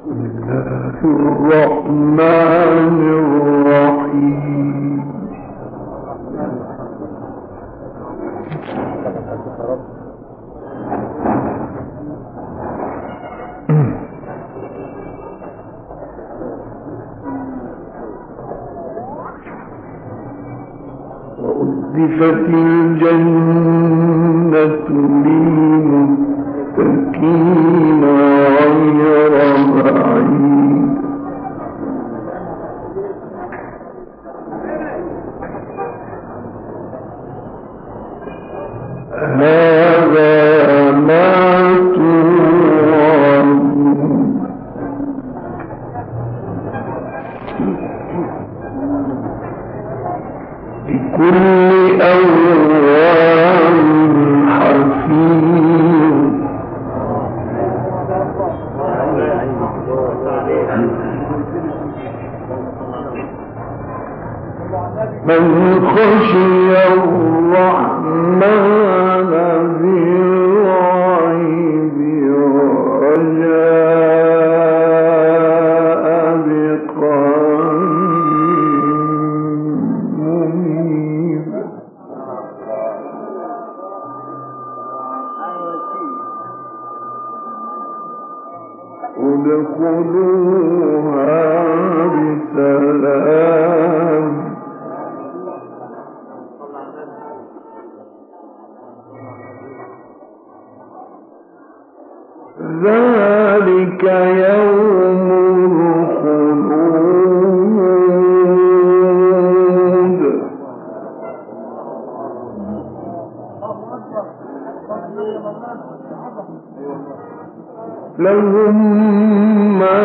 الرحمن الرحيم. وأزلفت الجنة للمتقين غير بعيد. هذا ما توعدون لكل أواب حفيظ. من خشي الرحمن بالغيب وجاء بقلب منيب. ادخلوها بسلام ذلك يوم الخلود. لهم ما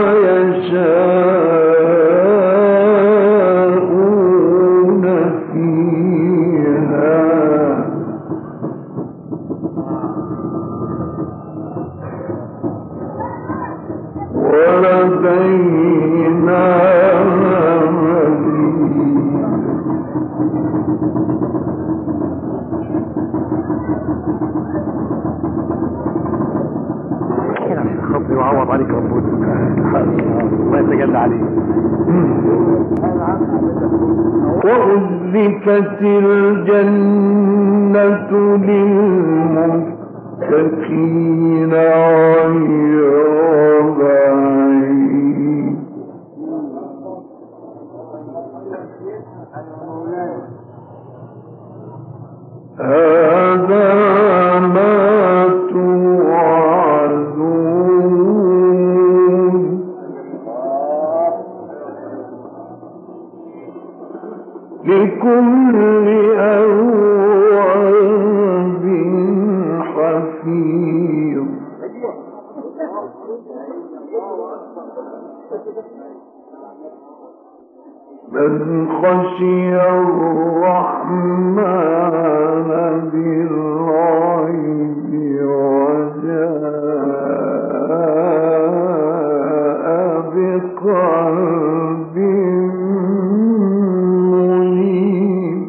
يشاءون فيها ولدينا مزيد. خطي وعوض عليك ربنا الله يتجلى عليك. وأزلفت الجنة للمتقين غير بعيد. هذا ما توعدون لكل أواب حفيظ. من خشي الرحمن بالغيب وجاء بقلب منيب.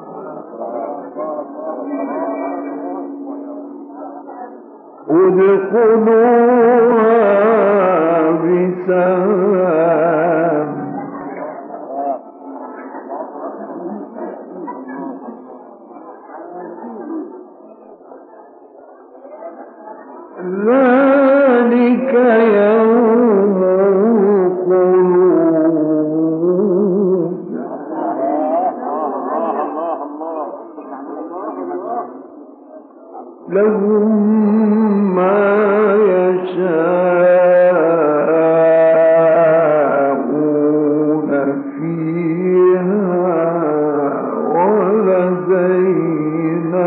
ادخلوها بسلام ذلك يوم الخلود. لهم ما يشاءون فيها ولدينا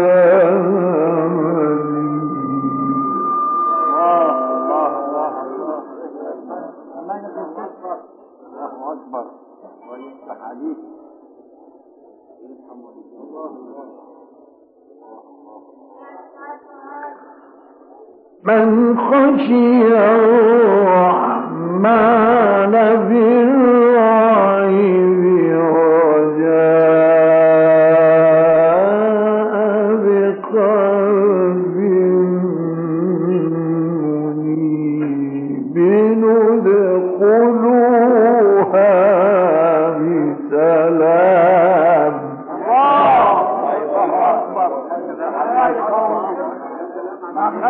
من خشي الرحمن بالغيب وجاء بقلب منيب.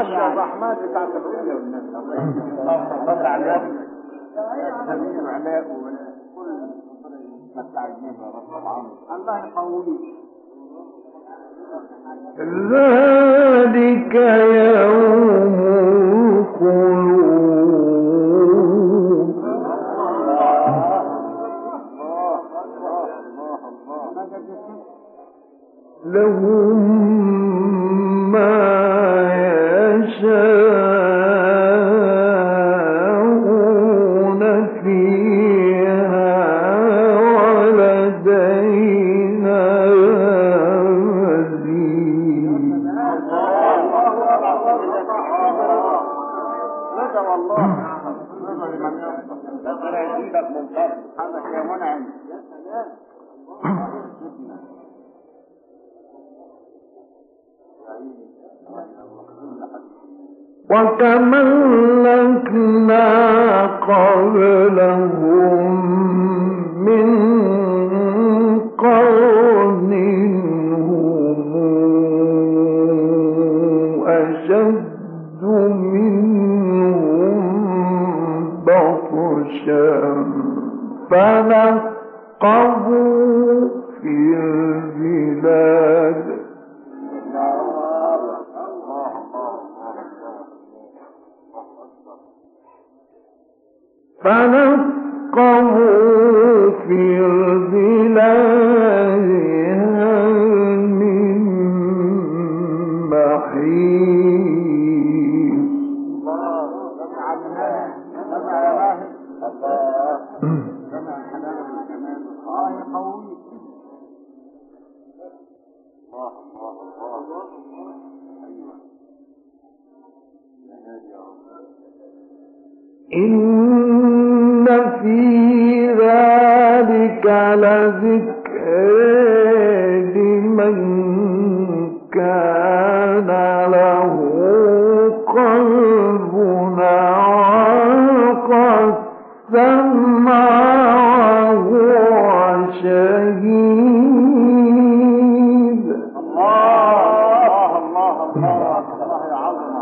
10 الرحمن بتاعت الرؤيا فضل على النبي وعلاء وكل متاع الجنة الله يقويك. ذلك يوم الخلود لهم ما يشاءون فيها ولدينا وكمن لكنا قبلهم من قرن هم أشد منهم بطشا فنقبوا في البلاد فنقبوا في البلاد هل من محيص. إن في ذلك لذكر لمن كان له قلب أو السمع وهو شهيد. الله الله الله الله يعظم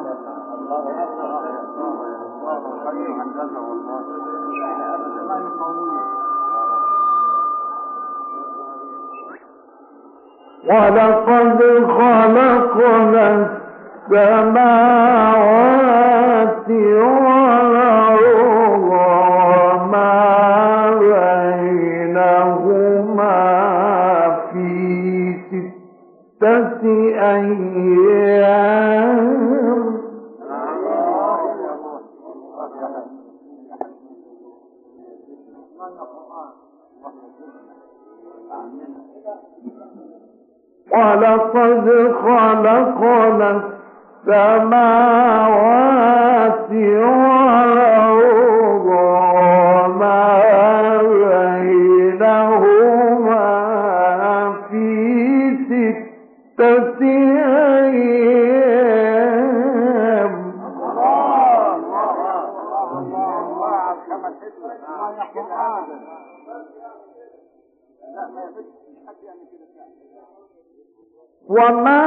ولقد خلقنا السماوات والأرض وما بينهما في 6 أيام ولقد خلقنا السماوات والأرض وما بينهما في 6 أيام. وما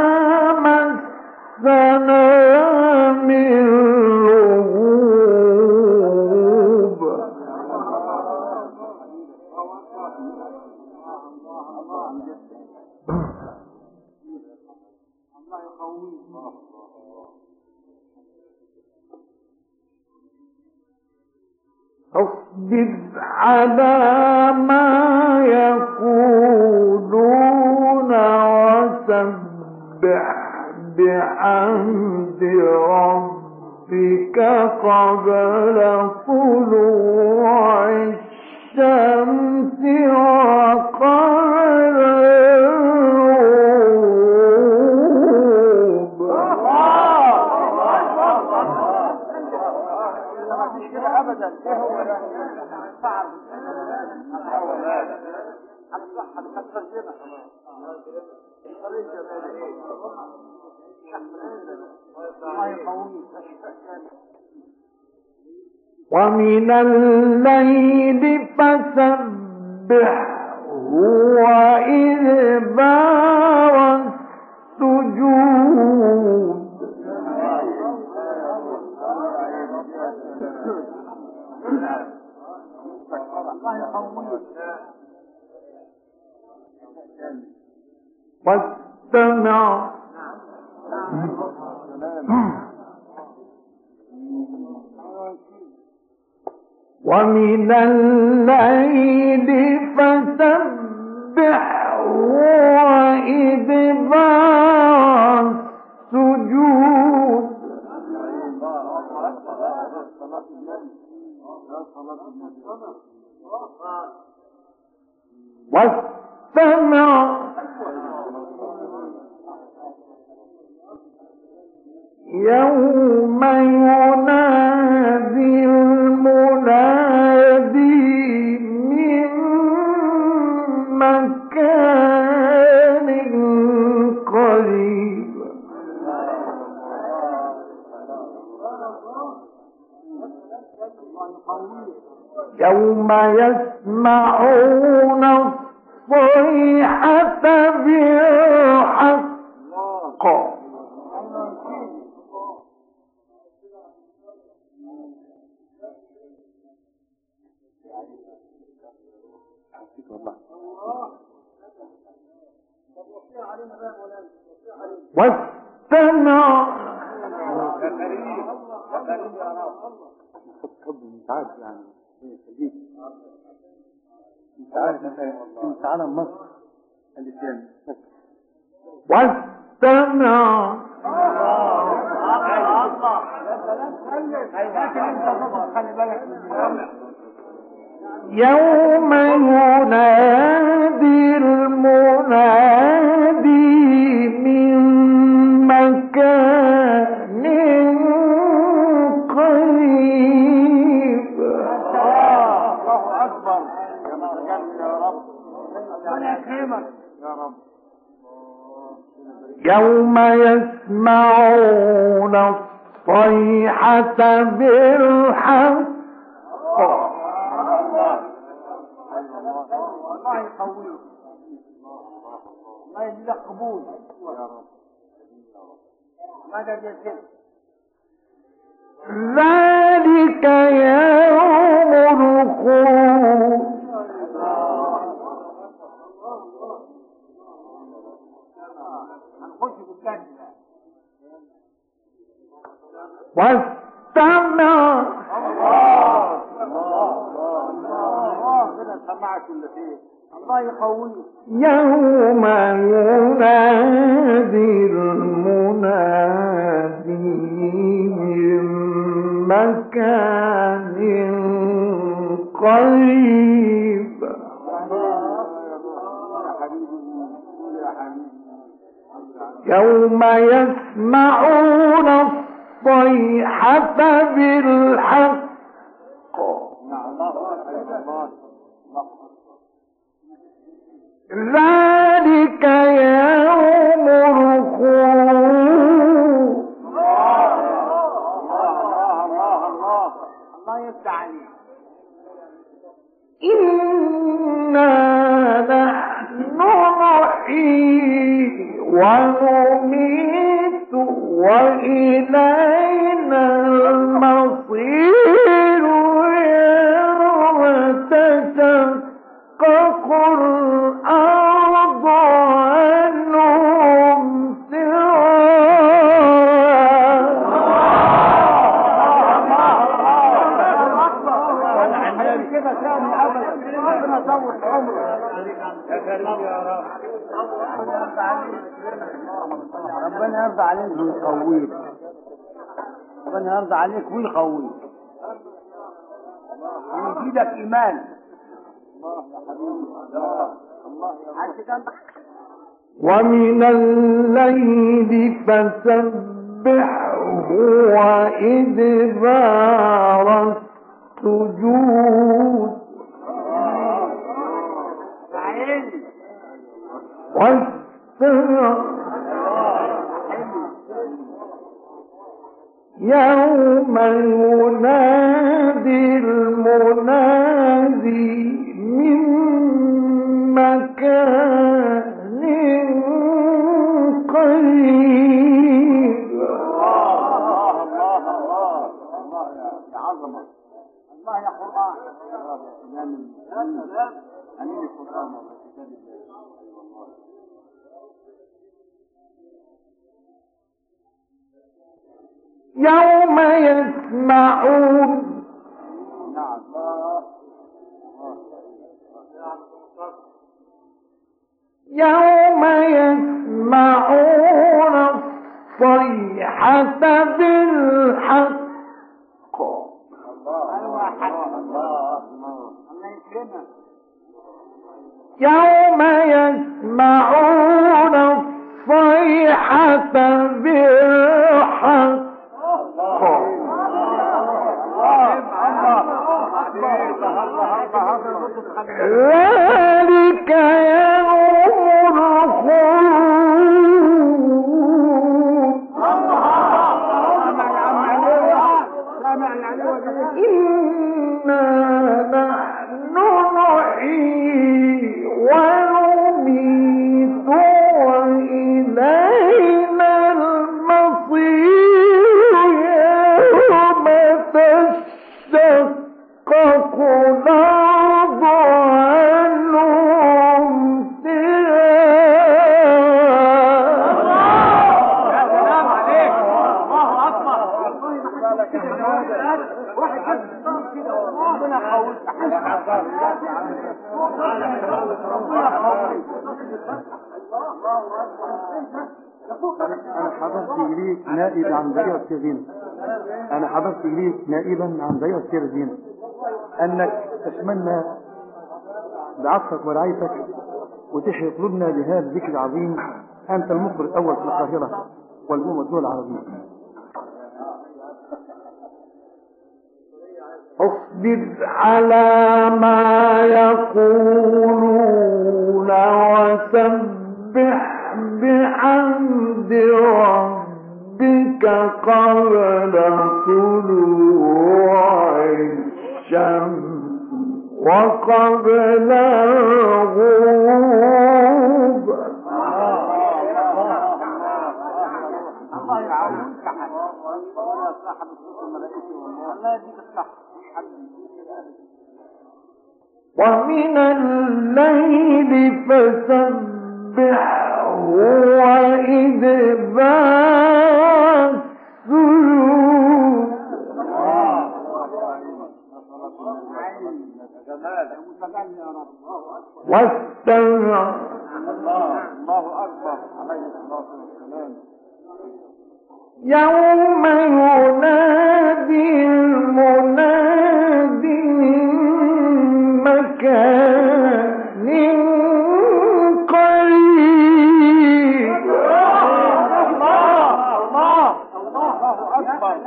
مسنا من لغوب اصبر على ما يقولون وسبح بحمد ربك قبل طلوع الشمس وقبل الغروب. مش كده ابدا. ايه هو ده صعب على الصحه بتترجمها ومن الليل فسبحه وإدبار السجود. واستمع ومن الليل فسبحه وإدبار السجود واستمع يوم ينادي المنادي من مكان قريب يوم يسمعون الصيحة بالحق واستمع انت على مصر واستمع يوم ينادي المنادي من مكان قريب الله اكبر يا رب ربنا يكرمك يا رب يوم يسمعون الصيحة بالحق الله يقويك الله يجزيك قبول يا رب ماذا يصير ذلك يوم الخروج هنخش في الجنة واستمع الله كده سمعت اللي فيه الله يقويك يوم ينادي المنادي من مكان قريب يوم يسمعون الصيحة بالحق ذلك يوم الخروج الله يفتح عليك إنا نحن نحيي ونميت وإلينا المصير يوم تشقق الأرض عنهم ربنا يرضى عليك ويقويك ربنا يرضى عليك ويقويك ويزيدك ايمان ومن الليل فسبحه وإدبار السجود واستمع يوم ينادي المنادي من مكان قريب الله يا قرآن أمين القرآن وكتاب الله يوم يسمعون يوم يسمعون الصيحة بالحق يوم يسمعون الصيحة بالحق ذلك يوم الخلود إنا نحن نحيي ونميت وإلينا المصير يوم تشقق الأرض عنهم سلام عليك الله أكبر واحد كده ربنا يقويك أنا حضرت إليك نائب عن دائرة سيرزين. أنا حضرت إليك نائبا عن دائرة سيرزين أنك تشملنا بعطفك ورعايتك وتحيي قلوبنا بهذا الذكر العظيم. أنت المخبر الأول في القاهرة والدول العربية. اصبر على ما يقولون وسبح بحمد ربك قبل طلوع الشمس وقبل الغروب. الله يعاونك يا صاحب الصوت الملائكي والله يديك الصح. ومن الليل فسبحه وإدبار السجود واستمع الله أكبر عليه الصلاة والسلام يوم ينادي المنادي من مكان قريب. الله أكبر.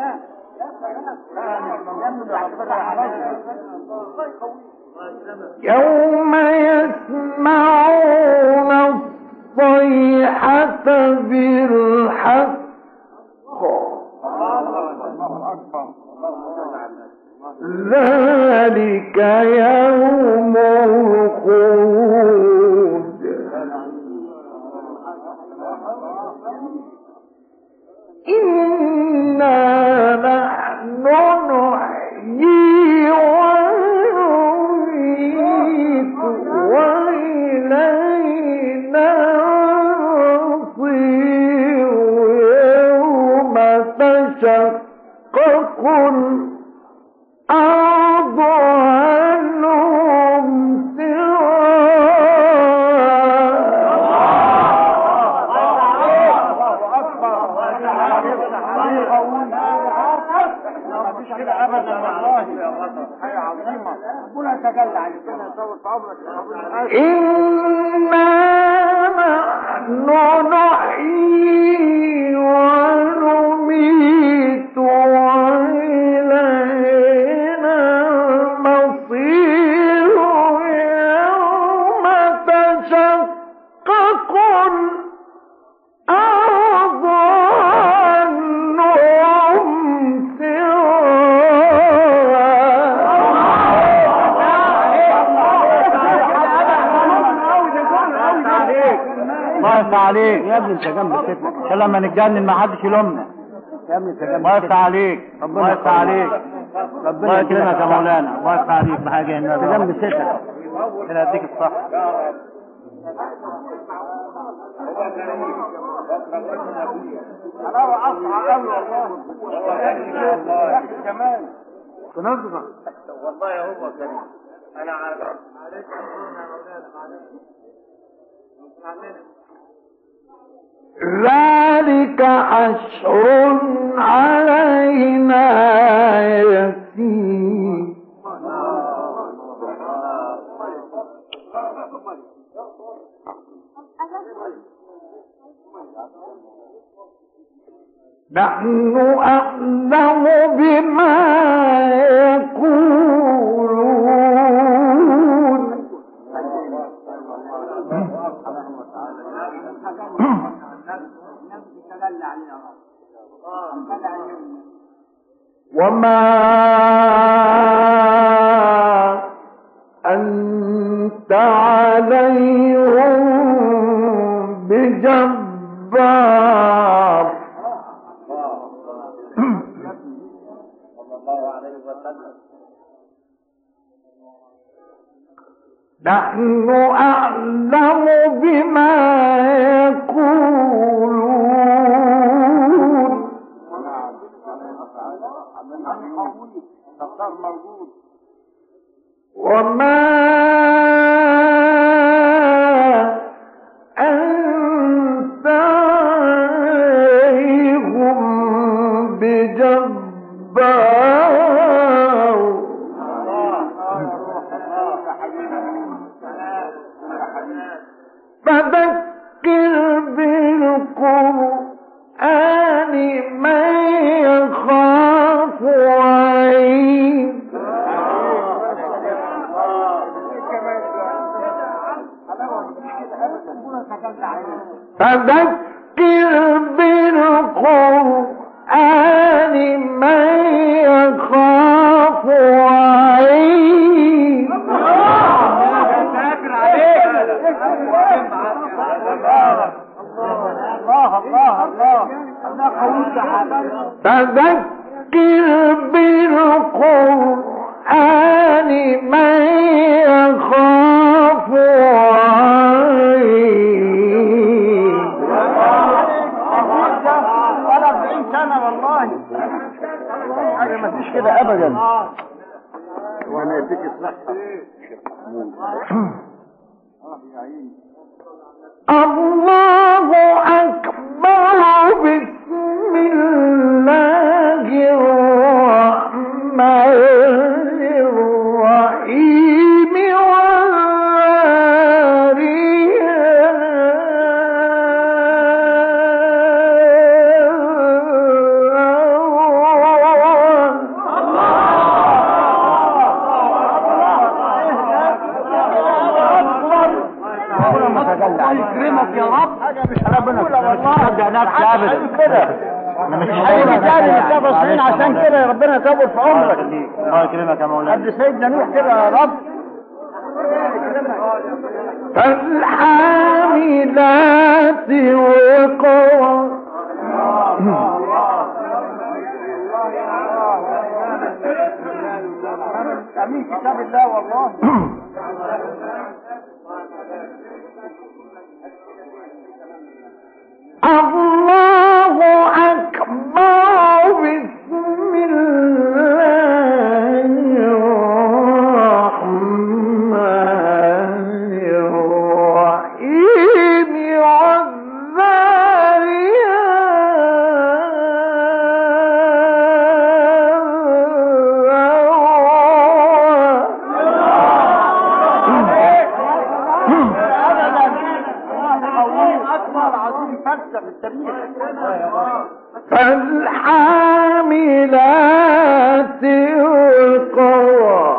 يوم يسمعون الصيحة بالحق ذلك يوم الخلود إنا نحن نحيي ونميت وإلينا المصير يوم تشقق الأرض عنهم إنا نحن نحيي ونميت وإلينا المصير يوم تشقق الأرض عنهم الله يفتح عليك يا ابني. انت جنب ستنا عشان لما نتجنن ما حدش يلومنا يا ابني. انت جنب. الله يفتح عليك. الله يفتح عليك. الله يكرمك يا مولانا، الله يفتح عليك بحاجه الناس جنب ستك. ربنا يديك الصحه. حلاوه اصعب قوي والله كمان تنظف والله هو كريم. انا عارف ذلك حشر علينا يسير. نحن أعلم بما يقولون وما أنت عليهم بجبار. نحن أعلم بما يقولون وما أنت عليهم بجبار. فذكر بالقرآن من يخاف وعيد. فذكر بالقرآن من يخاف وعيد. فذكر بالقرآن من يخاف وعيد. ولا 40 سنه والله حاجه ما فيش كده ابدا. وانا يديك الصحة. الله أكبر. بسم الله الرحمن الرحيم. الله يكرمك يا رب. ربنا انا مش هيجي تاني يا باصين عشان كده ربنا يطول في عمرك. الله يكرمك يا مولانا. قد سيدنا نوح كده يا رب. فالحاملات وقرا. امين كتاب الله والله. الله أكبر. بسم الله الرحمن الرحيم. فالحاملات وقرا.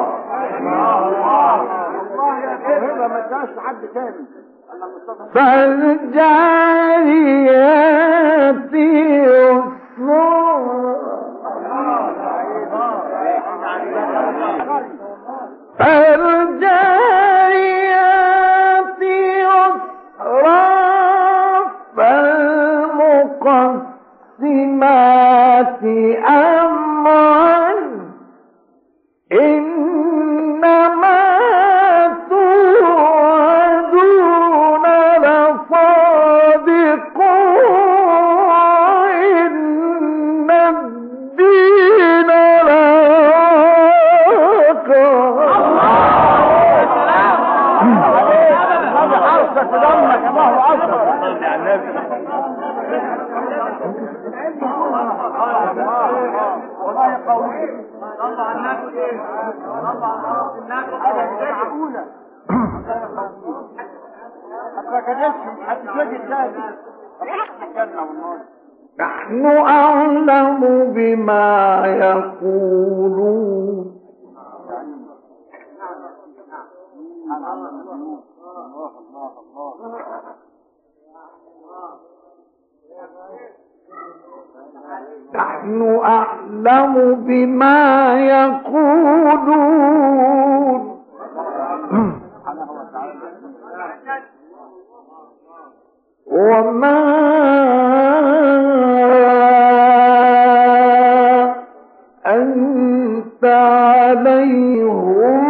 فالجاريات يسرا. فالجاريات يسرا. فالمقسمات أمرا. نحن أعلم بما يقولون نحن أعلم بما يقولون وما أنت عليهم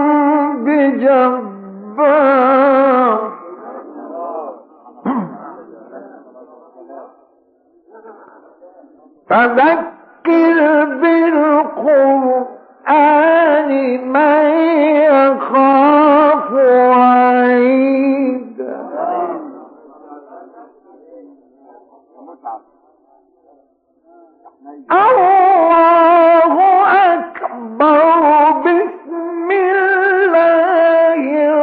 بجبار فذكر بالقرآن من يخاف وعيد الله أكبر بسم الله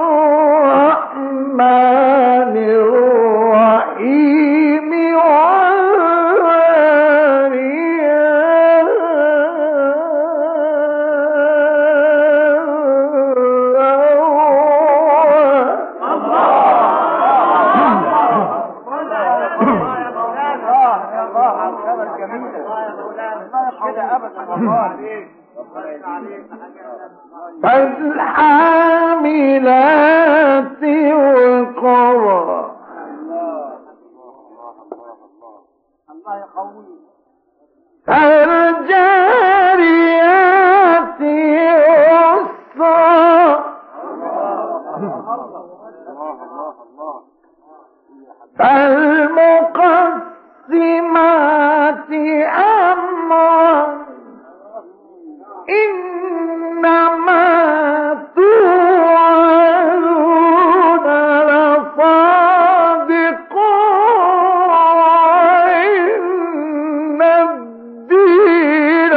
الرحمن الرحيم فالحاملات وقرا فالجاريات يسرا فالمقسمات أمرا إنما توعدون لصادق وإن الدين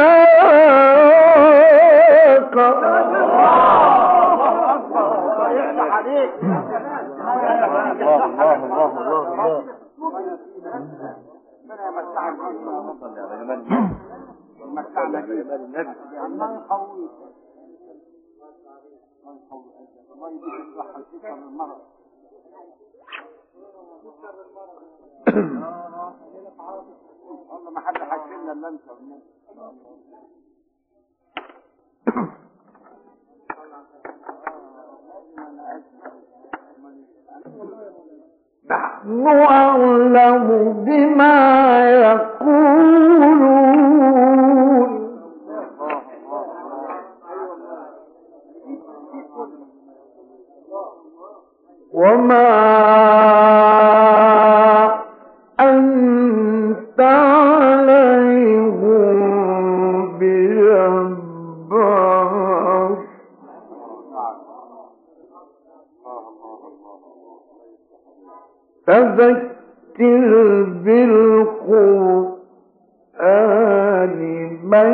والله ما حد حكينا الا انت نحن أعلم بما يقولون وما أنت عليهم بجبار فذكر بالقرآن من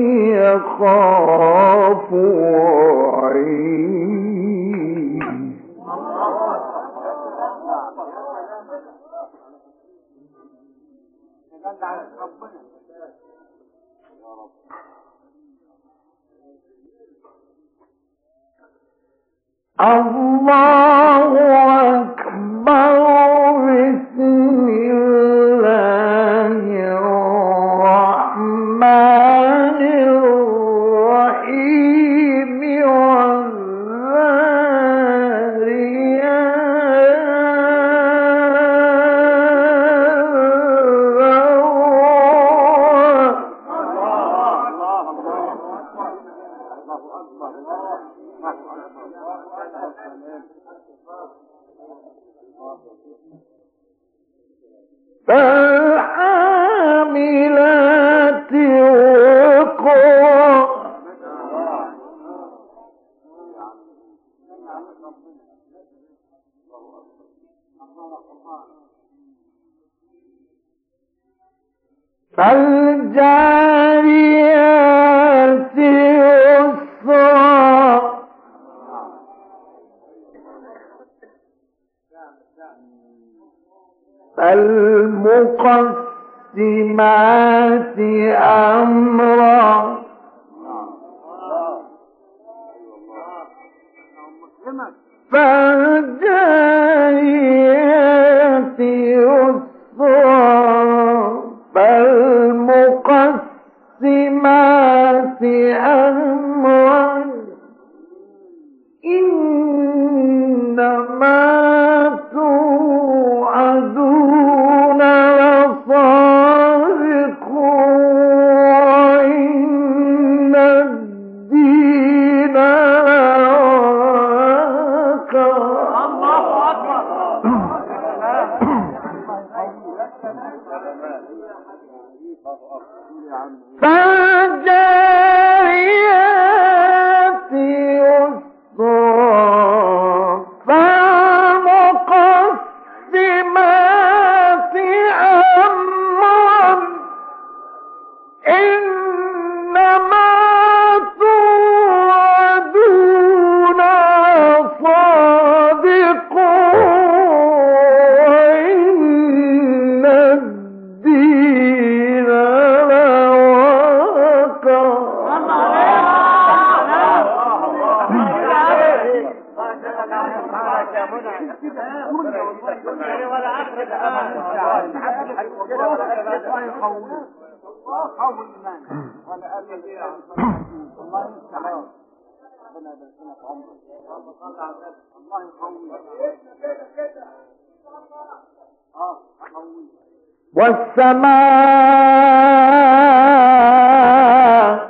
يخاف وعيد الله أكبر بسم الله الرحمن الرحيم فالحاملات وقرا فالجاريات فالمقسمات أمرا فالجاريات يسرا فالمقسمات أمرا إنما توعدون لصادق وإن الدين لواقع. الله أكبر. فالجاريات يسرا فالمقسمات أمرا إنما توعدون صادق وإن الدين لواقع. والسماء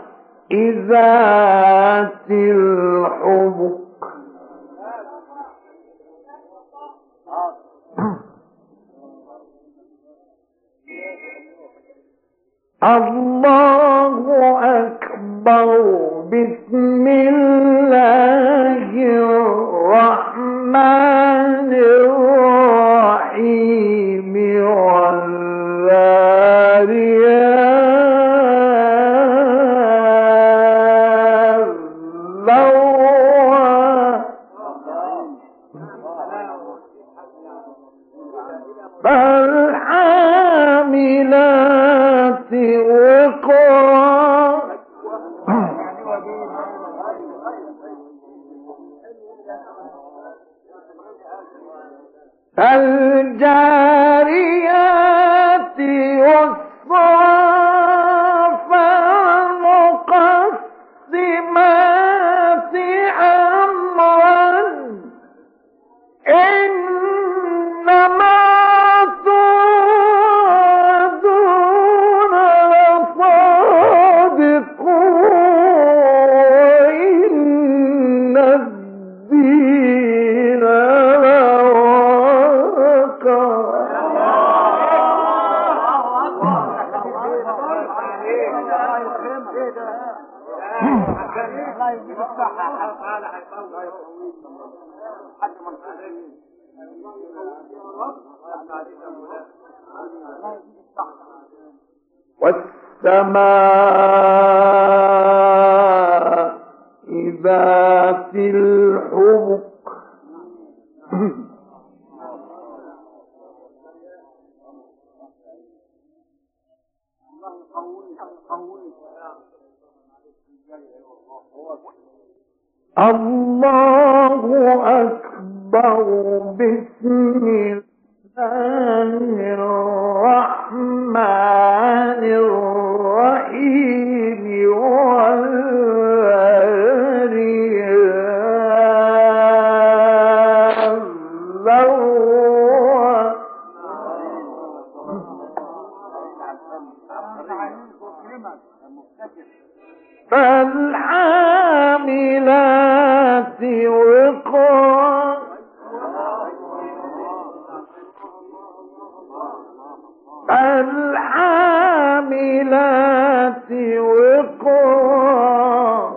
ذات الحبك الله أكبر. بسم الله الرحمن الرحيم والذاريات ذروا فالحاملات وقرا فالجاريات يسرا فالمقسمات أمرا إنما توعدون لصادق وإن الدين لواقع. والسماء ذات الحبك الله أكبر. بسم الله الرحمن الرحيم والذاريات ذروا فالحاملات وقرا فالحاملات وقرا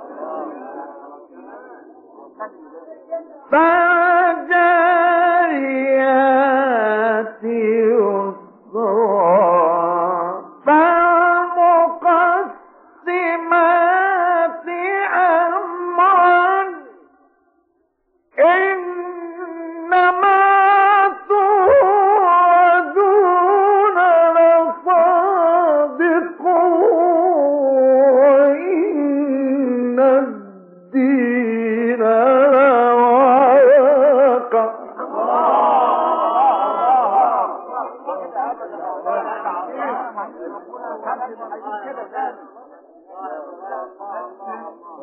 فالجاريات يسرا فالمقسمات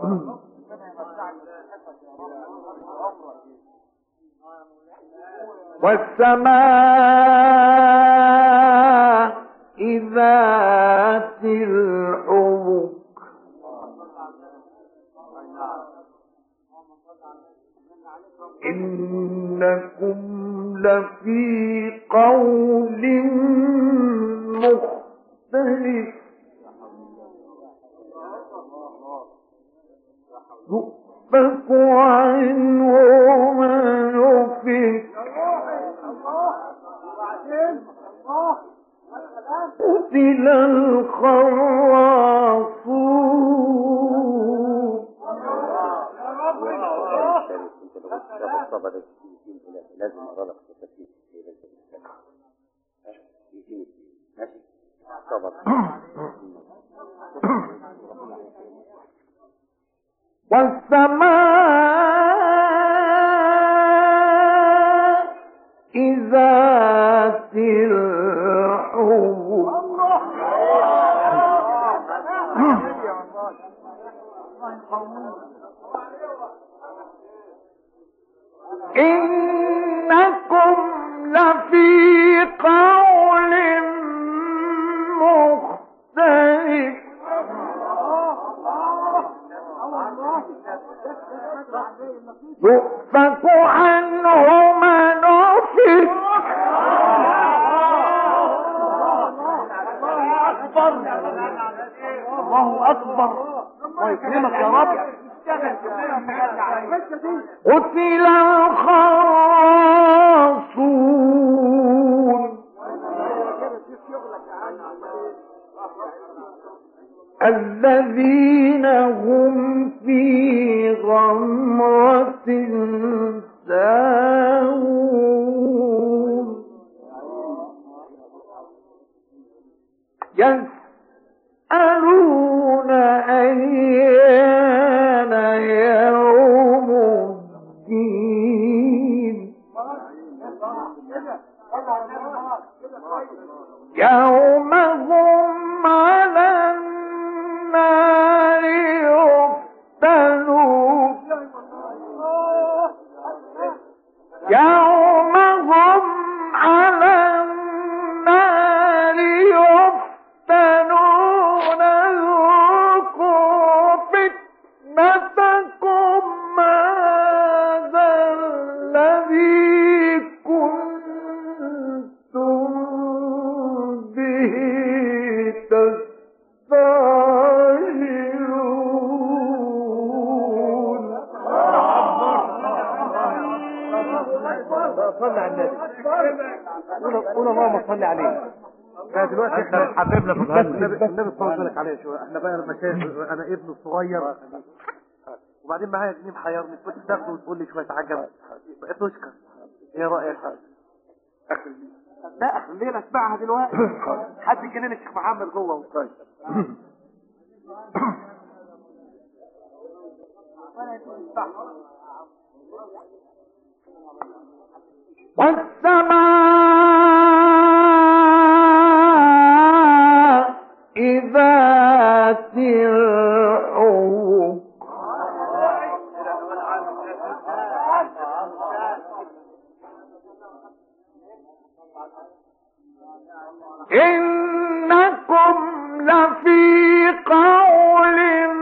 والسماء ذات الحبك إنكم لفي قول مختلف يؤفك عنه من يؤفك قتل الخراصون لازم أرادك تفكير ماشي صبر والسماء ذات الحبك إنكم لفي قول مختلف يؤفك عنه من أفك الله أكبر الله يكرمك يا رب. قتل الخراصون الذين هم في غمرة ساهون يسألون أيان يوم الدين يوم هم على النار يفتنون يوم هم على النار يفتنون ذوقوا فتنتكم هذا الذي كنتم به تستعجلون. صلي على النبي. قول اللهم صل عليه. دلوقتي احنا حبيبنا في النبي صلى الله عليه شويه. احنا بقى المشايخ، انا ابني الصغير وبعدين معايا جنيه محيرني، كنت تاخده وتقول لي شويه عجب بقيت تشكر. ايه رايك؟ لا خلينا اسمعها دلوقتي. حد يكلم الشيخ محمد جوه. طيب والسماء ذات الحبك إنكم لفي قول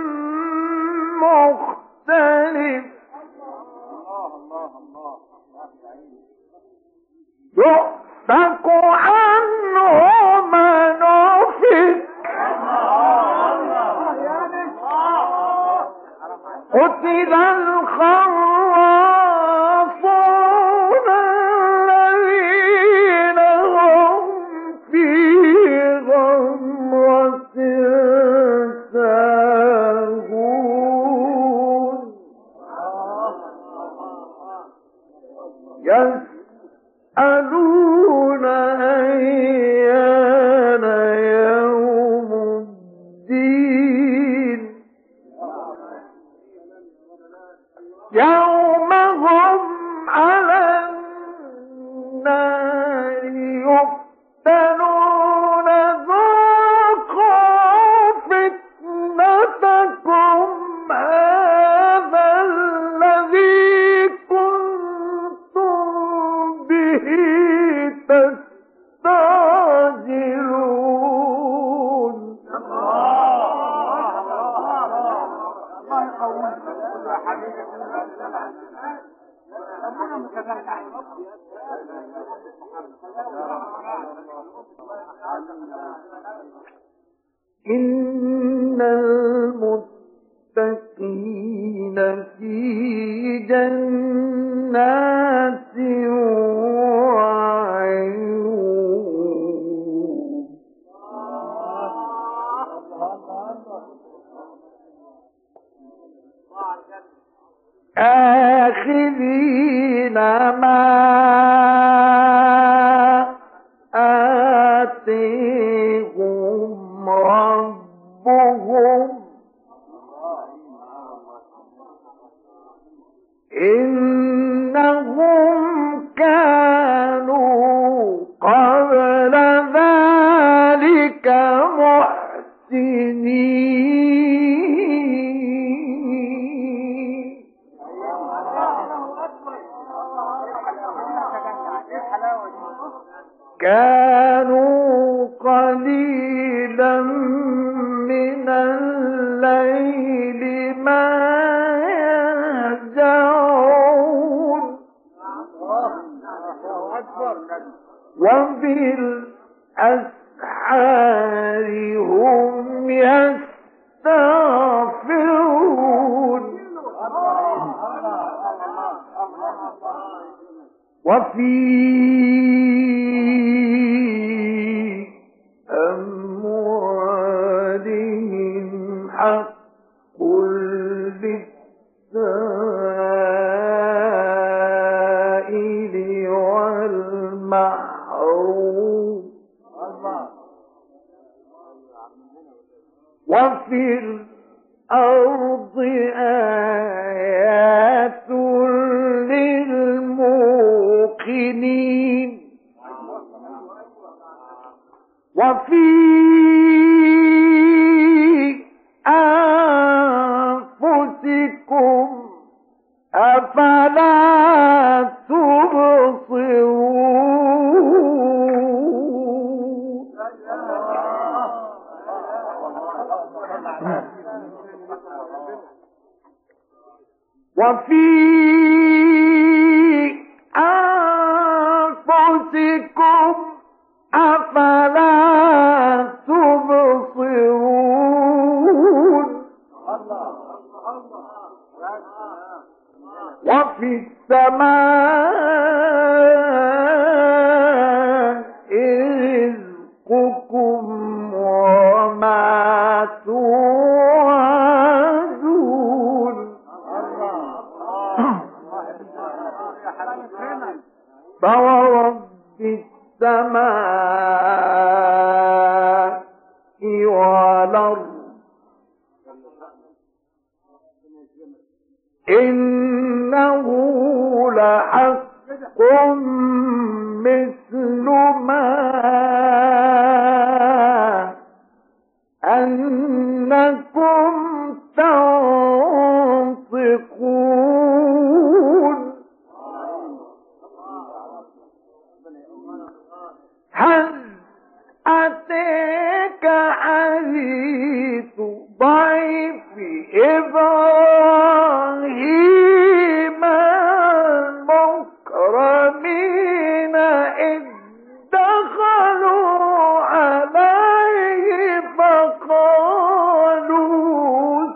مختلف يؤفك عنه من أفك قتل الخراصون الذين هم في غمرة ساهون يسألون أيان يوم الدين يوم هم على النار يفتنون ذوقوا فتنتكم إن المتقين في جنات وعيون آخذين ما آتيهم ربهم إنهم كانوا قبل ذلك محسنين كانوا قليلا من الليل ما يهجعون وبالأسحار هم يستغفرون وفي أموالهم حق للسائل والمحروم وفي الأرض آيات للموقنين وفي أنفسكم أفلا تبصرون وفي أنفسكم أفلا تبصرون وفي السماء رزقكم وما توعدون فورب السماء والأرض إنه لحق مثل ما أنكم تنطقون هل أتاك حديث ضيف إبراهيم المكرمين إذ دخلوا عليه فقالوا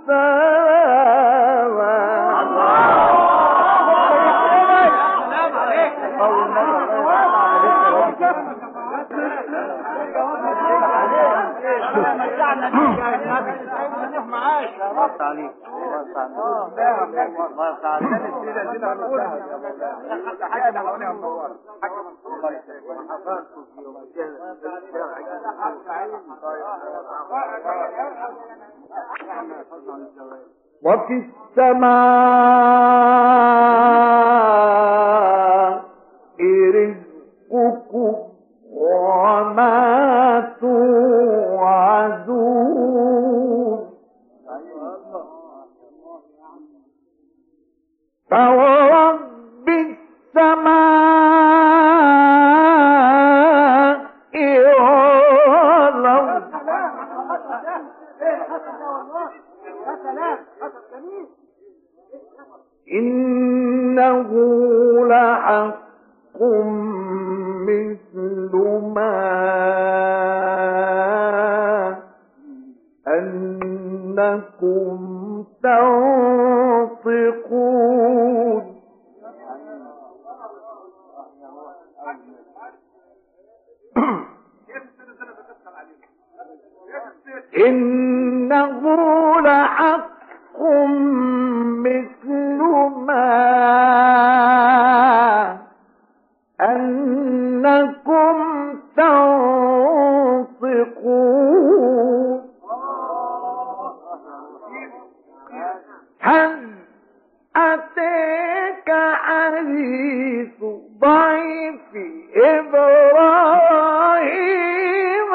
وفي السماء رزقكم وما توعدون فورب السماء والأرض إنه لحق مثل ما أنكم تنطقون إنه لحق مثل ما أنكم تنطقون هل أتاك حديث ضيف إبراهيم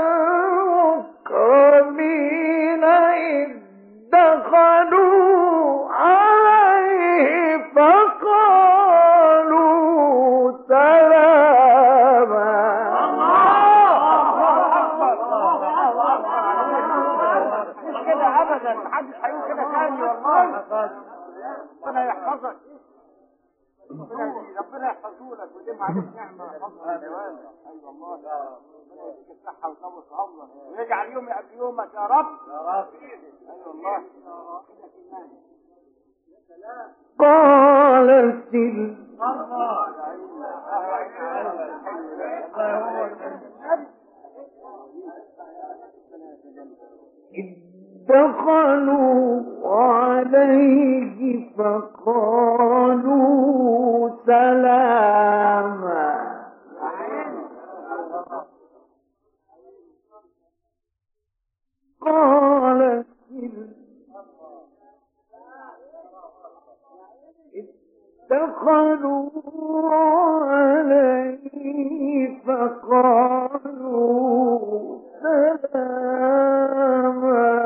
المكرمين إذ دخلوا عليه فقالوا سلاما كده ابدا محدش هيقول كده تاني والله. ربنا يحفظك، ربنا يحفظه لك ويديم عليك نعمه وفضل وجواد. ايوه والله ربنا يديك الصحه ويطول في عمرك ويجعل يومي قبل يومك يا رب يا رب. ايوه والله. قالت دخلوا عليه فقالوا سلاما قالت دخلوا عليه فقالوا سلاما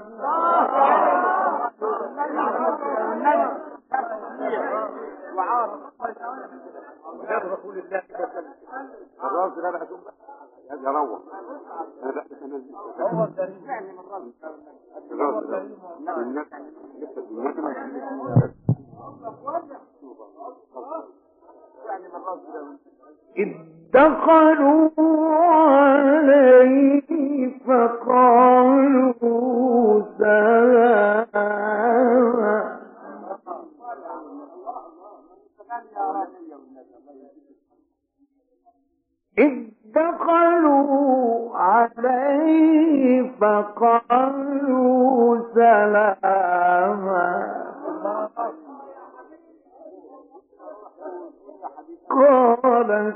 رسول الله الراس ده بقى يا روح انا هو يعني من الراس إذ دخلوا عليه فقالوا سلاما إذ دخلوا عليه فقالوا سلاما قال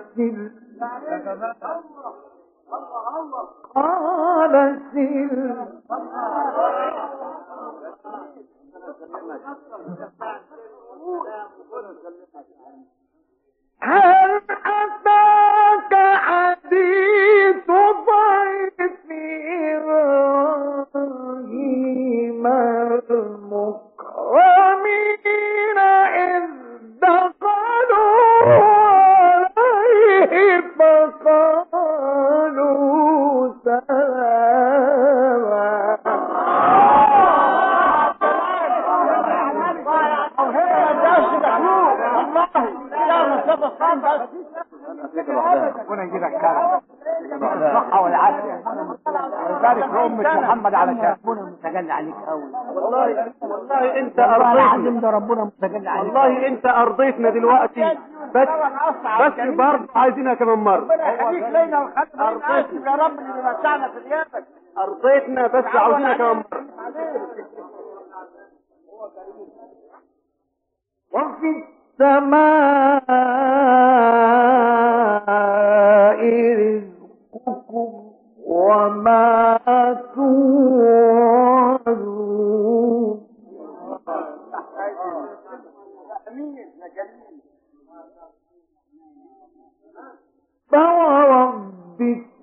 هل أتاك حديث ضيف إبراهيم المكرمين إذ دخلوا عليه فقالوا سلاما ربنا يجيبك كرم الصحة والعافية ويبارك في أمة محمد على ربنا متجلى عليك قوي. والله انت ارضيتنا ده ربنا متجلى عليك. والله انت ارضيتنا دلوقتي بس برضه عايزينها كمان مرة. ربنا يخليك لينا وخدنا يا رب اللي متعنا في غيابك. ارضيتنا بس عاوزينها كمان مرة. وفي السماء رزقكم وما توعدون فورب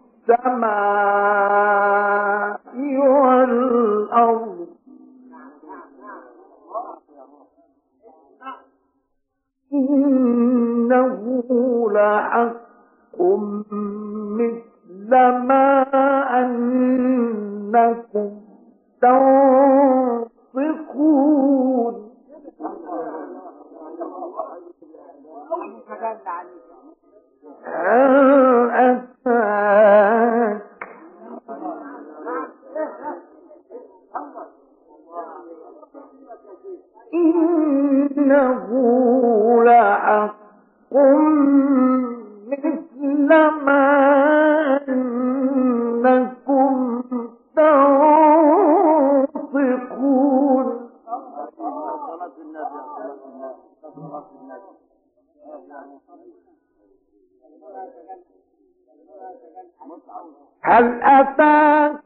السماء والأرض إنه لحق مثل ما أنكم تنطقون إنه لحق مثل ما أنكم تنطقون. هل أتاك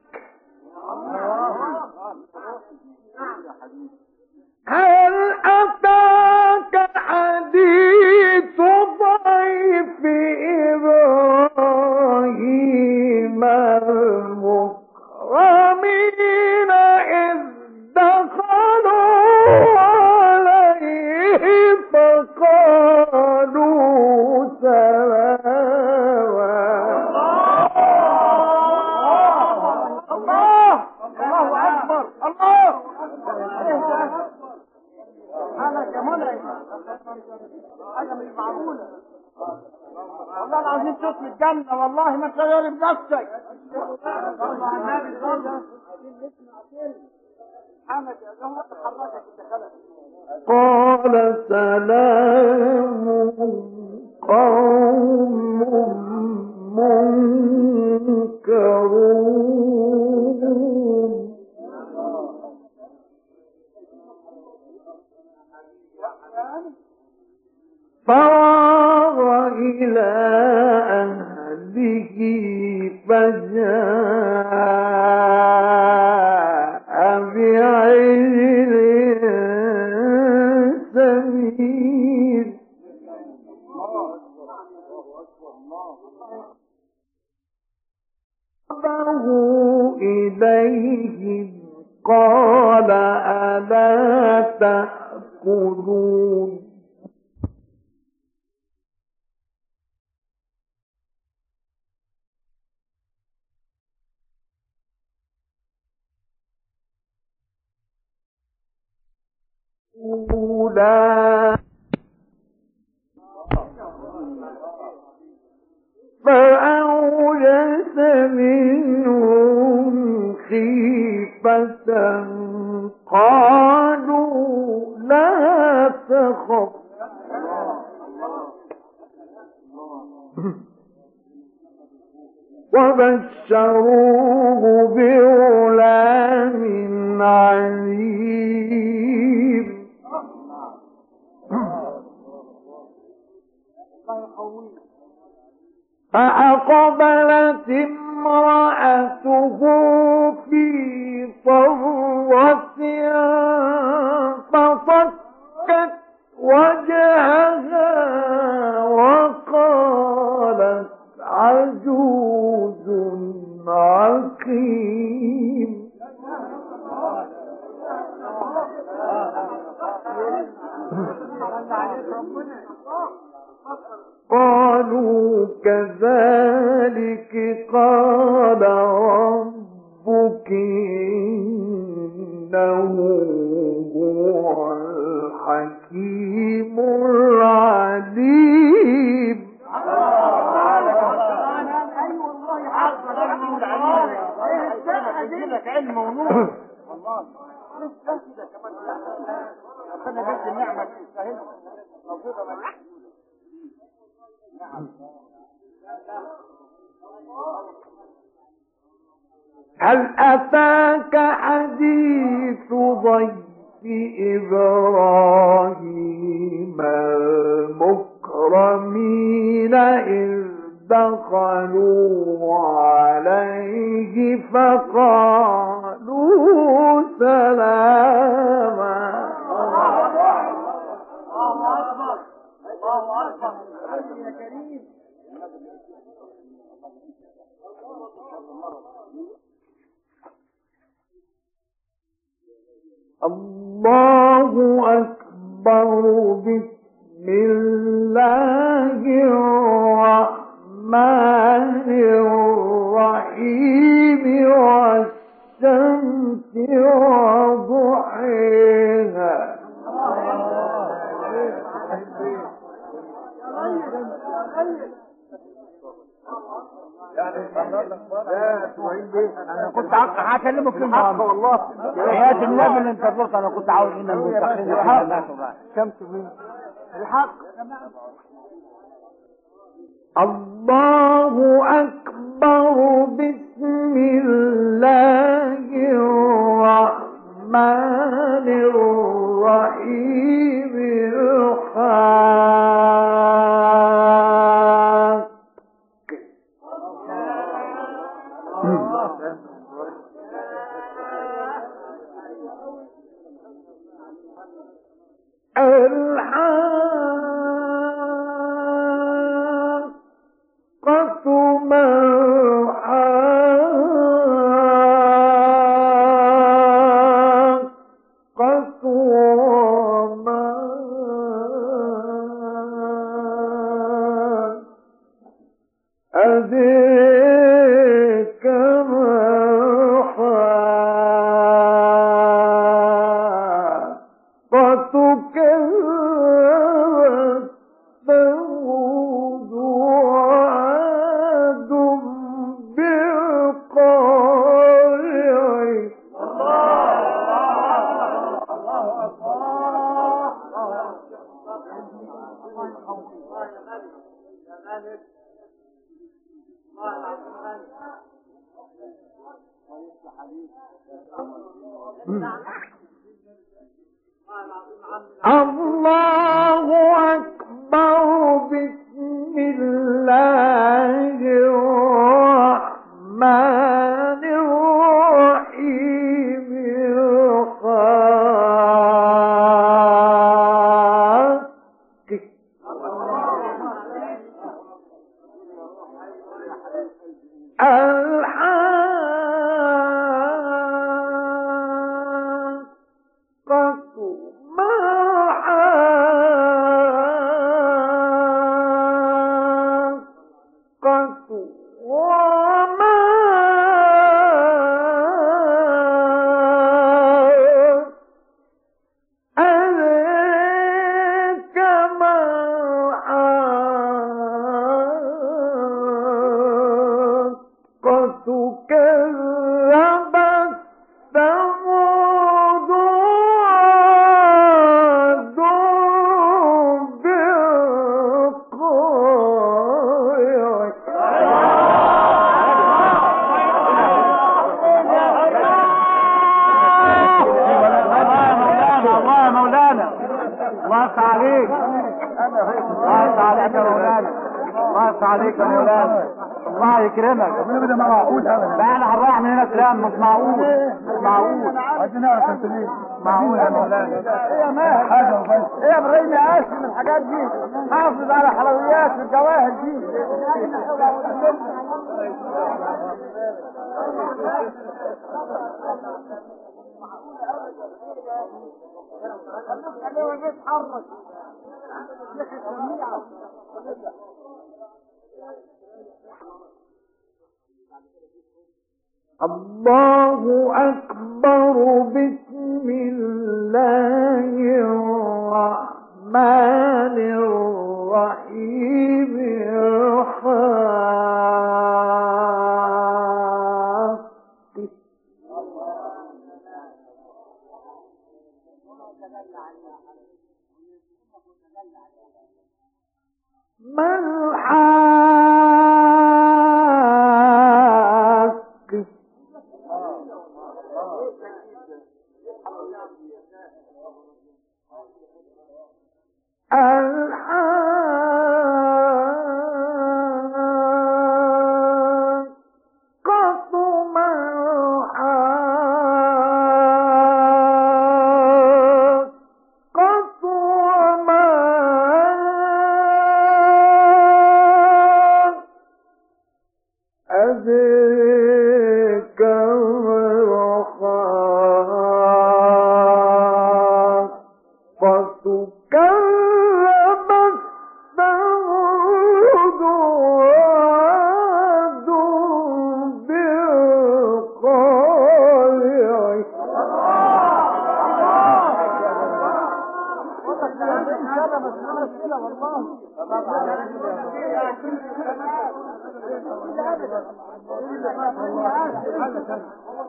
حديث ضيف إبراهيم المكرمين إذ دخلوا عليه فقالوا سلاما. الله أكبر. الله أنا كمان حاجة مش معقولة والله العظيم. صوت الجنة والله ما تغير بنفسك. والله النبي صلى قال سلام قوم منكرون. فراغ إلى أهله فجاء بعجل سمين. قربه إليهم قال ألا تأكلون. فأوجس منهم خيفة قالوا لا تخف وبشروه بغلام عليم. فأقبلت امرأته في صرتها فصكت وجهها وقالت عجوز عقيم. قالوا كذلك قال ربك إنه هو الحكيم العليم. علم ونور والله لسه كده كمان ربنا جاب النعمه تستاهل موجوده معاك. هل أتاك حديث ضيف إبراهيم المكرمين إذ دخلوا عليه فقالوا سلاما. يا كريم الله أكبر. بسم الله الرحمن الرحيم والشمس وضحيها. يعني كنت هكلمك في الحق والله. يا النبي اللي انت قلت انا كنت عاوز ان نقول كم تمين الحق. الله أكبر. بسم الله الرحمن الرحيم. الله أكبر. بسم الله الرحمن الرحيم. عليك يا مولانا. الله يكرمك. ده ما معقول ابدا. لا انا هنروح من هنا سلام. مش معقول. مش معقول. عايزين نعرف انت ليه؟ معقول يا مولانا. ايه يا ماهر؟ حاجه وبس. ايه يا ابراهيم يا قاسم من الحاجات دي؟ حافظ على حلويات الجواهر دي. الله أكبر. بسم الله الرحمن الرحيم. ما الحق.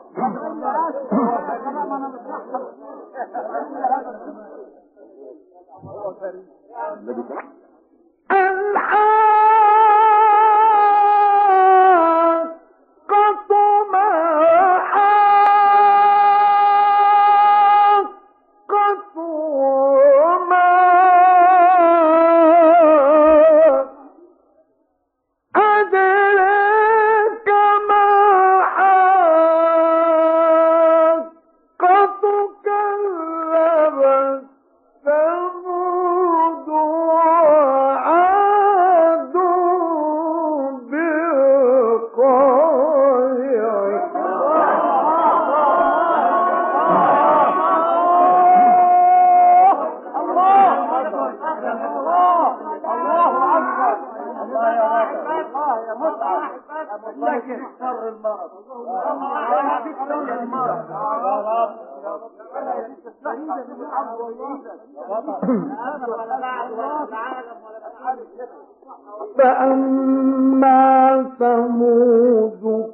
فأما ثمود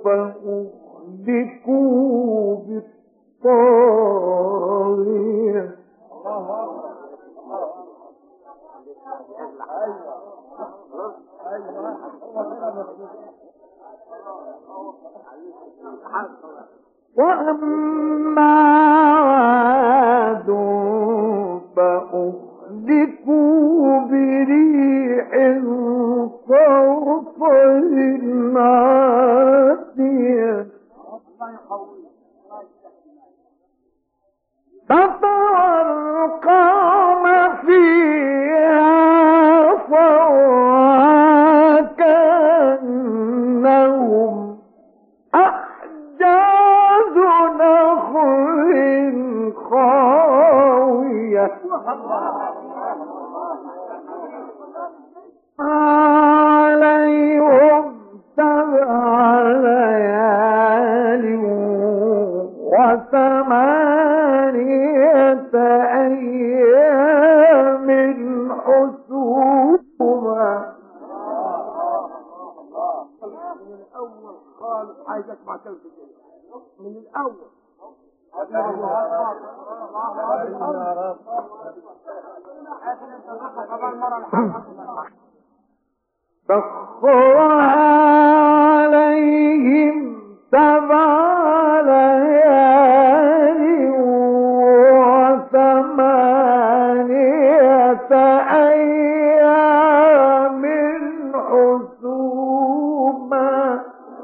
فأهلكوا بالطاغية وأما عاد فأهلكوا بريح صرصر عاتية فترى القوم فيها صرعى كأنهم أحجاز نخل خاوية عليهم 7 ليال و8 أيام حسوما. من الأول خالص عايز أسمع كلمة من الأول. سخرها عليهم 7 ليال و8 أيام حسوما.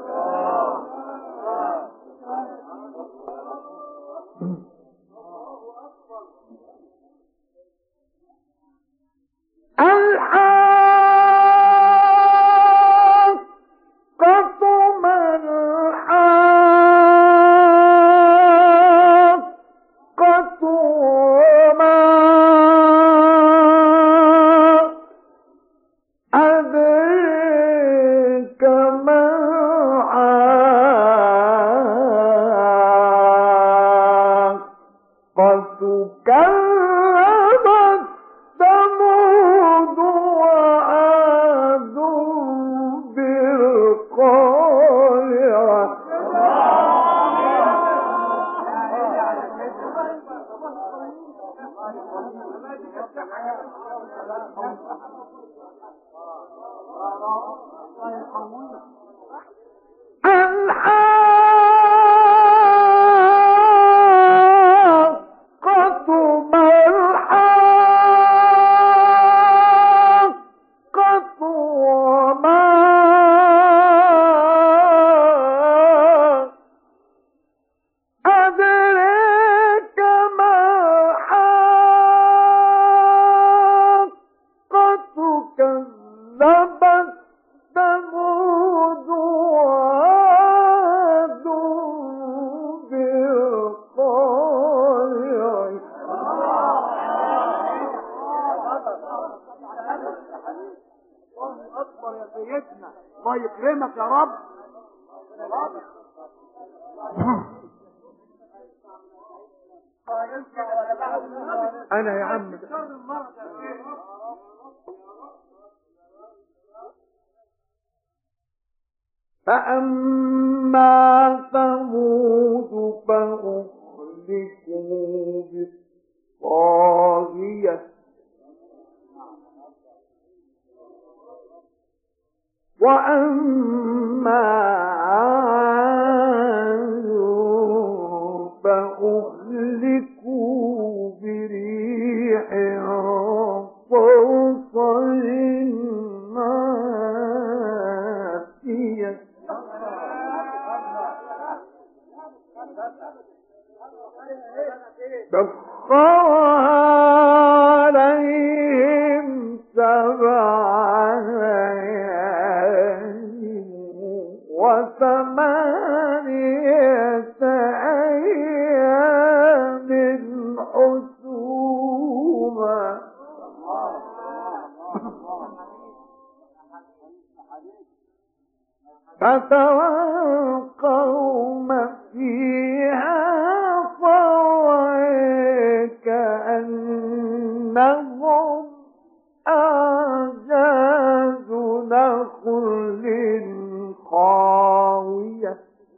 الله يكرمك يا رب. انا يا عم فأما ثمود فأهلكوا بالطاغية وأما عاد فأهلكوا بريح صرصر عاتية سخرها عليهم 7 ليال و8 أيام حسوما فترى القوم فيها صرعى كأنهم أعجاز نخل خاوية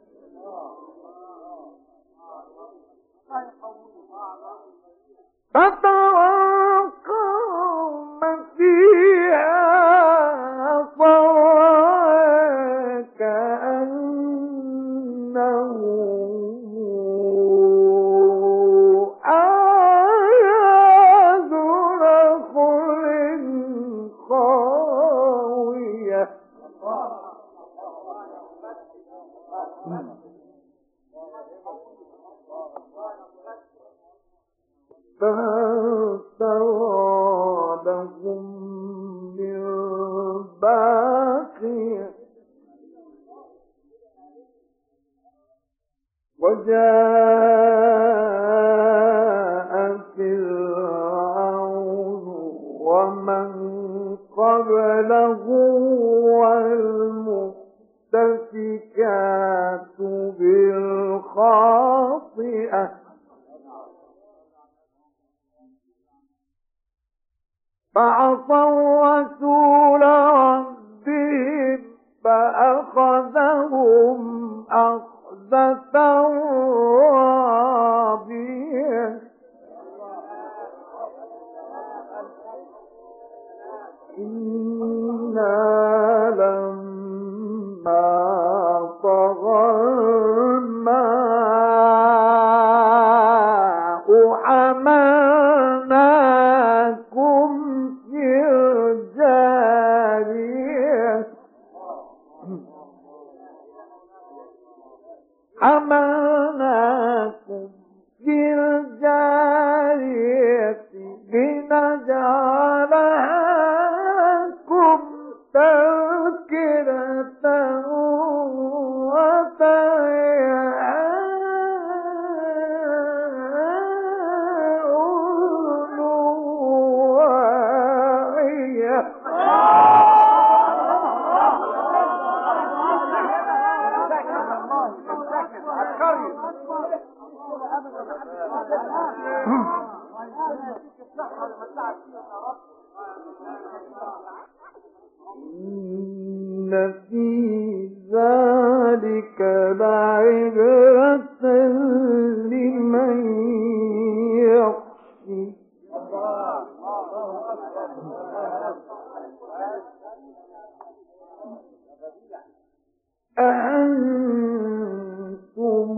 فترى القوم فيها صرعى كأنهم أعجاز نخل خاوية فهل ترى لهم من باقية وجاء فرعون ومن قبله والمؤتفكات بالخاطئة فعصوا رسول ربهم فأخذهم أخذة رابية إنا لما طغى الماء حملناكم في الجارية حملناكم في الجارية لنجعلكم تذكرة وتعيها أذن واعية إن في ذلك لعبرة لمن يخشى أأنتم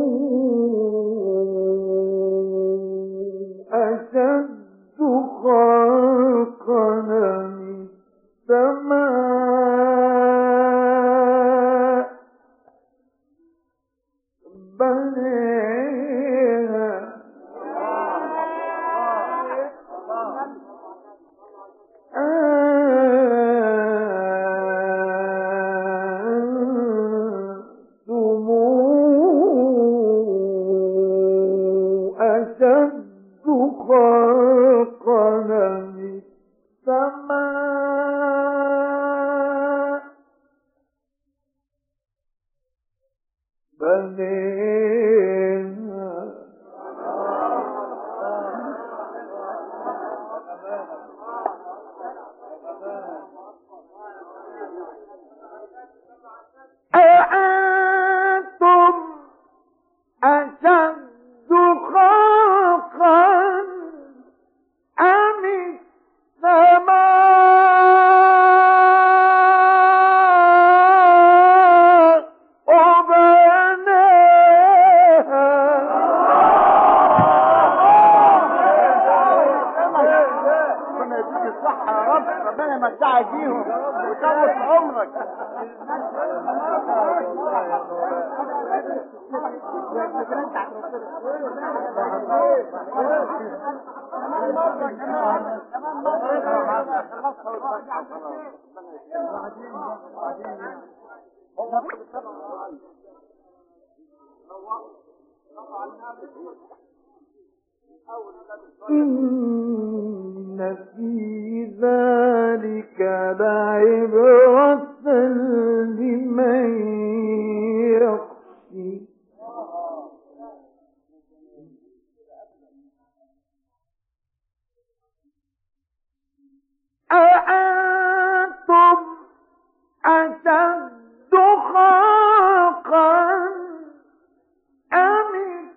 أشد خلقا من السماء بنيها أأنتم أشد خلقا من السماء بالصحة يا رب، ربنا يمتعك بيهم ويطول في عمرك. إن في ذلك لعبرة لمن يخشى. أأنتم أشد خلقا أم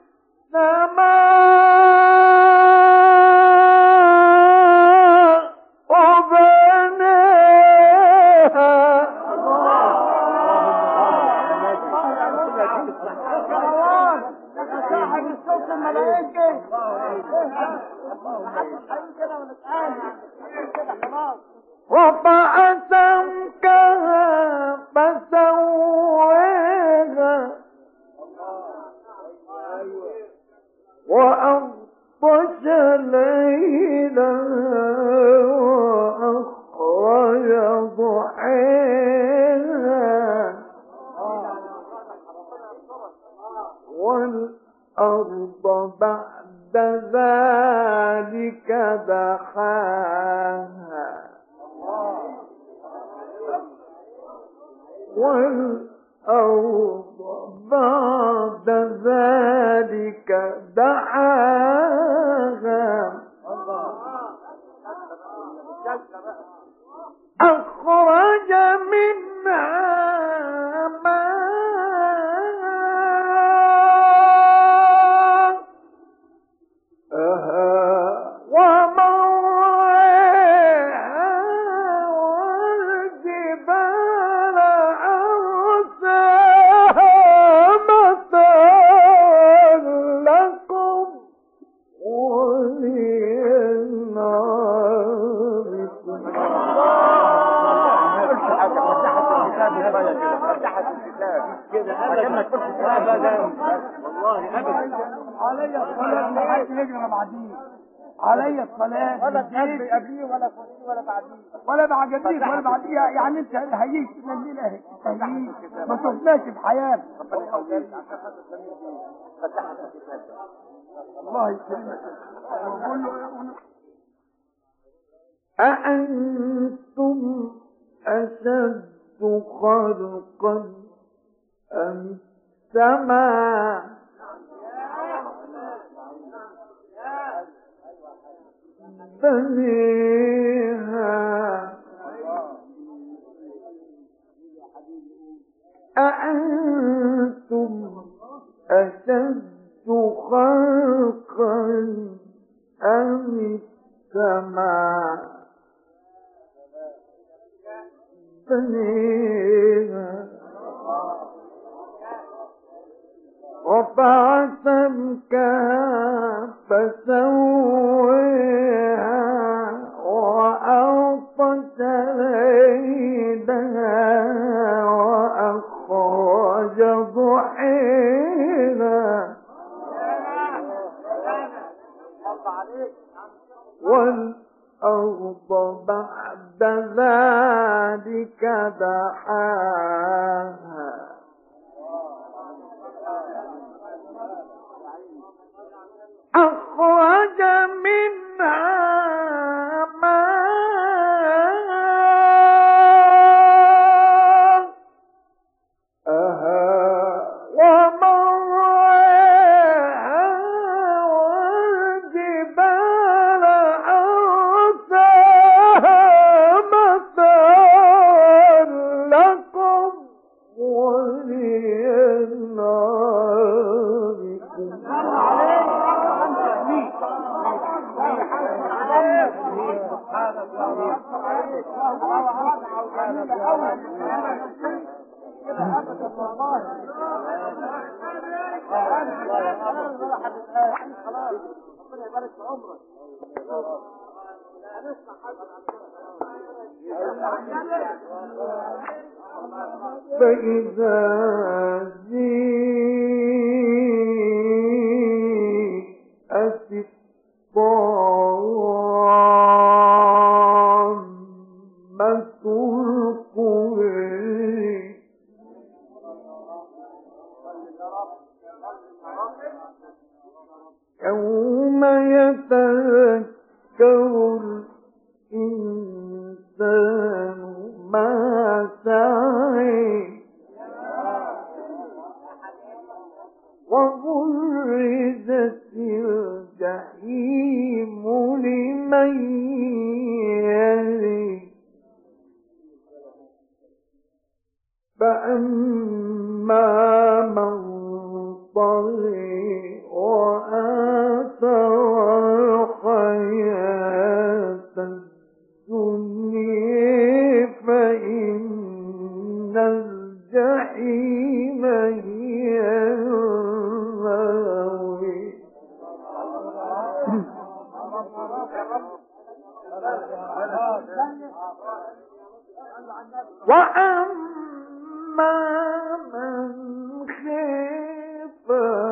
السماء وبناها. الصوت الملائكة رفع سمكها فسواها وأغطش ليلها وأخرج ضحاها والأرض بعد ذلك دحاها والأرض بعد ذلك دحاها أخرج منها ماءها ومرعاها والجبال أرساها متاعا لكم ولأنعامكم. علي الصلاة لحد نجرى بعدين، علي الصلاة ولا تقبل قبليه ولا فوقيه ولا بعديه ولا بعجبيك ولا بعديها. يعني انت هيجيك كده الليلة اهي هيجيك ما شفناش في حياتك. الله يكرمك وقول له أأنتم أشد خلقا أم السماء بنيها. أأنتم أشد خلقا أم السماء بنيها رفع سمكها فسواها وأغطش ليلها وأخرج ضحاها والأرض بعد ذلك دحاها أخرج منها ماءها ومرعاها والجبال أرساها متاعا لكم ولأنعامكم. فإذا جاءت الطامة الكبرى يوم يتذكر الإنسان ما سعى وبرزت الجحيم لمن يرى فأما من طغى وآثر الحياة الدنيا فإن الجحيم هي المأوى وأما من خاف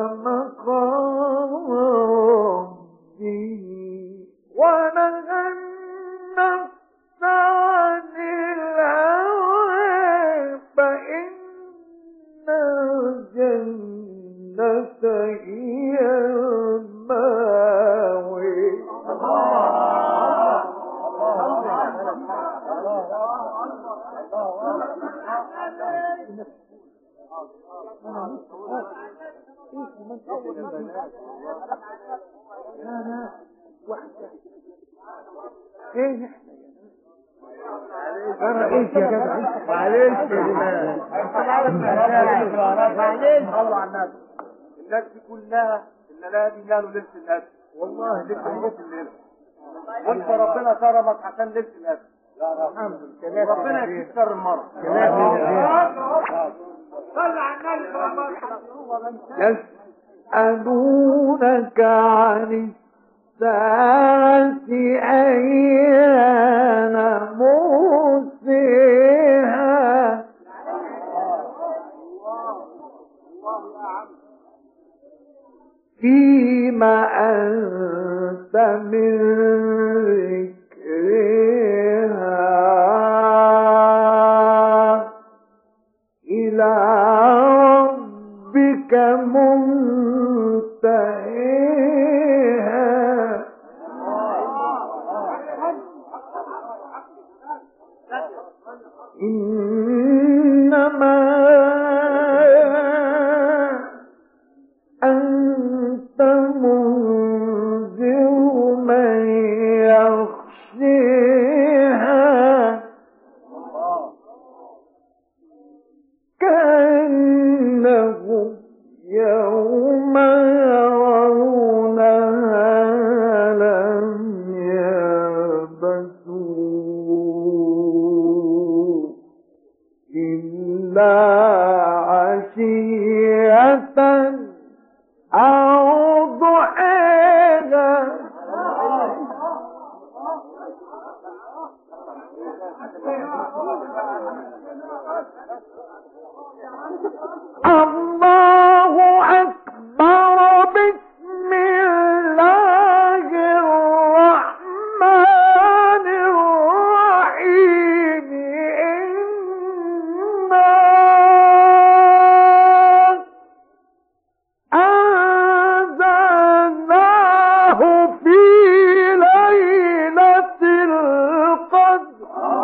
مقام ربه ونهى النفس عن الهوى فإن الجنة هي المأوى ايه انا ايش يا جدع معلش معلش الله على الناس. الناس دي كلها الليله دي قالوا ليله الناس، والله ليله الليله وانت ربنا كرمك عشان ليله الناس. الحمد لله ربنا يكسر المرض. صل على النبي. يسألونك عن الساعة أيان مرساها فيما أنت من ذكرها إلى ربك منتهيها إنما أنت منذر من يخشاها كأنهم يوم يرونها لم يلبثوا إلا عشية أو ضحاها الله أكبر بسم الله الرحمن الرحيم إنا أنزلناه في ليلة القدر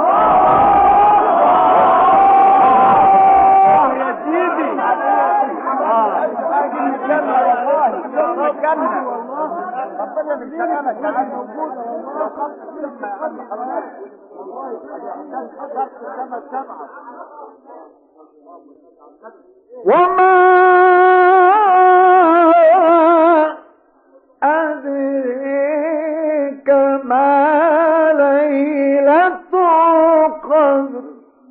ربنا من كلامك يا عم موجود وما أدريك ما ليلة القدر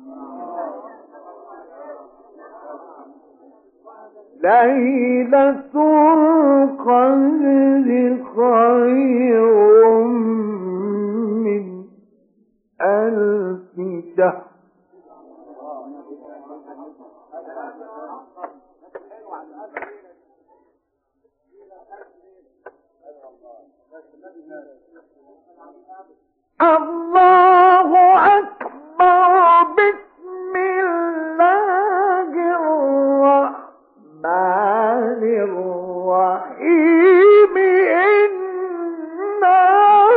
ليلة القدر خير من الشهر. الله أكبر. بسم الله الرحمن الرحيم. إنا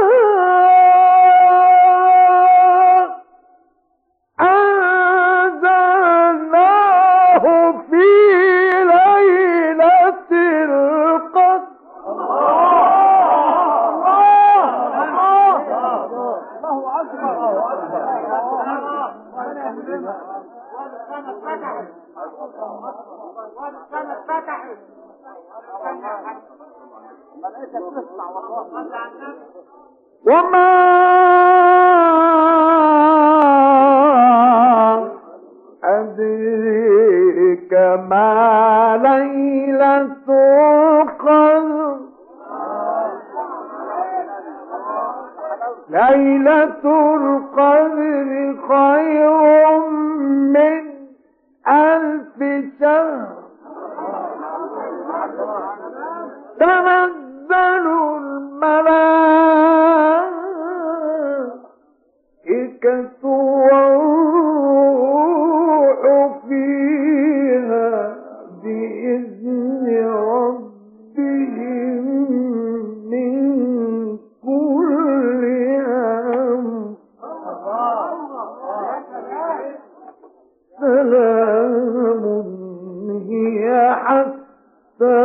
أنزلناه في ليلة القدر. وما أدريك ما ليلة القدر. ليلة القدر خير من 1000 شهر. تنزل الملائكة والروح فيها بإذن ربهم من كل أمر. سلام هي حتى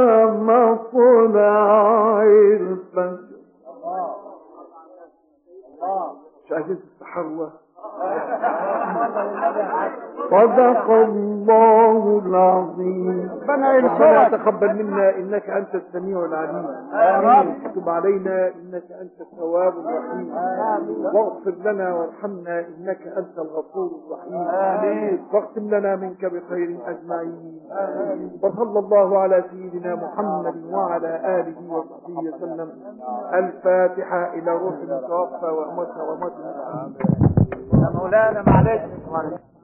مطلع الفجر. شاهدت التحروة. صدق الله العظيم. ربنا تقبل منا انك انت السميع العليم. امين. تب علينا انك انت التواب الرحيم. واغفر لنا وارحمنا انك انت الغفور الرحيم. امين. واختم لنا منك بخير اجمعين. وصلى الله على سيدنا محمد وعلى اله وصحبه وسلم. الفاتحه الى روح المتوفى وامواتنا واموات يا مولانا معلش